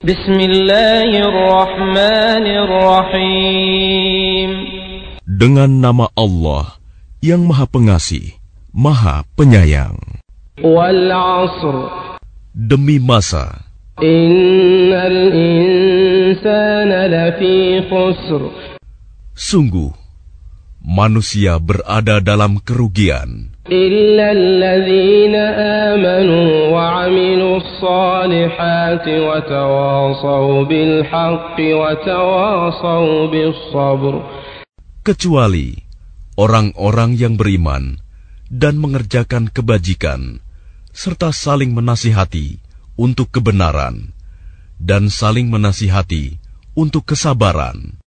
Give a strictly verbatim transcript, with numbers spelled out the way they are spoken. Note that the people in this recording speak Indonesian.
Bismillahirrahmanirrahim. Dengan nama Allah yang Maha Pengasih, Maha Penyayang. Wal 'ashr. Demi masa. Innal insana lafi khusr. Sungguh, manusia berada dalam kerugian. Illa alladzina amanu wa 'amilus salihati wa tawasaw bil haqqi wa tawasaw bis sabr. Kecuali orang-orang yang beriman dan mengerjakan kebajikan, serta saling menasihati untuk kebenaran, dan saling menasihati untuk kesabaran.